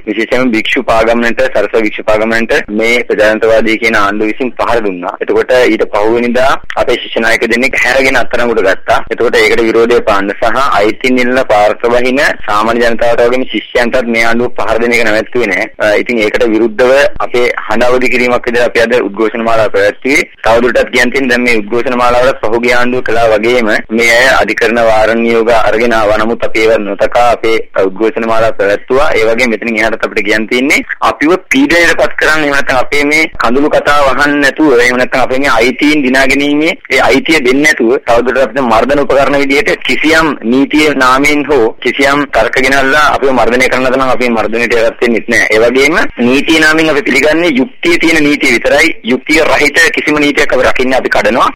විශේෂයෙන්ම භික්ෂු පාගමනට සරසවි භික්ෂු පාගමනට මේ ප්‍රජාතන්ත්‍රවාදී කියන ආණ්ඩුව විසින් පහර දුන්නා. එතකොට ඊට පහුවෙනිදා අපේ ශිෂ්‍ය නායක දෙන්නෙක් හැරගෙන අත්අඩංගුවට ගත්තා. එතකොට ඒකට විරෝධය පාන්න සහ අයිතින් නිල්ල පාර්ශවහින සාමාන්‍ය ජනතාවට වගේම ශිෂ්‍යයන්ටත් මේ ආණ්ඩුව පහර දෙන එක නැවැත්තුවේ නැහැ. ඉතින් ඒකට විරුද්ධව අපේ හඬ අවදි කිරීමක් විදිහට අපි අද උද්ඝෝෂණ මාලාව පැවැත්වුවේ. තවදුරටත් කියන්න තියෙන දැන් මේ උද්ඝෝෂණ මාලාවට පහුගිය ආණ්ඩුව කළා වගේම මේ අය අධිකරණ වාරණ නියෝග අරගෙන ආවා. නමුත් අපි ඒව නොතකා අපේ උද්ඝෝෂණ මාලාව පැවැත්වුවා. ඒ වගේම මෙතනින් එහාටත් අපිට කියන්න තියෙන්නේ අපිව පීඩනයටපත් කරන්න එහෙම නැත්නම් අපේ මේ කඳුළු කතාව වහන්න නැතුව එහෙම නැත්නම් අපේ මේ අයිතීන් දිනා ගැනීමේ ඒ අයිතිය දෙන්නේ නැතුව තවදුරටත් අපිට මර්ධන උපකරණ විදිහට කිසියම් නීතියේ නාමයෙන් හෝ කිසියම් තර්ක ගෙනල්ලා අපිව මර්ධනය කරන්න නම් අපි මර්ධනයට යටත් වෙන්නේ නැහැ. ඒ වගේම නීතිය නාමයෙන් අපි පිළිගන්නේ යුක්තිය තියෙන නීතිය විතරයි. යුක්තිය රහිත කිසිම නීතියක් අපි රකින්න අපි කඩනවා.